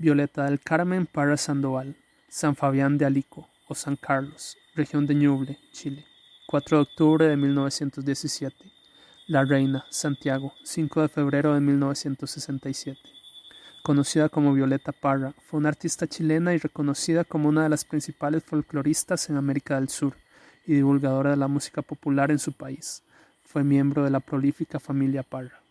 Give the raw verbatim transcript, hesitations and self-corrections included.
Violeta del Carmen Parra Sandoval, San Fabián de Alico o San Carlos, región de Ñuble, Chile, cuatro de octubre de mil novecientos diecisiete. La Reina, Santiago, cinco de febrero de mil novecientos sesenta y siete. Conocida como Violeta Parra, fue una artista chilena y reconocida como una de las principales folcloristas en América del Sur y divulgadora de la música popular en su país. Fue miembro de la prolífica familia Parra.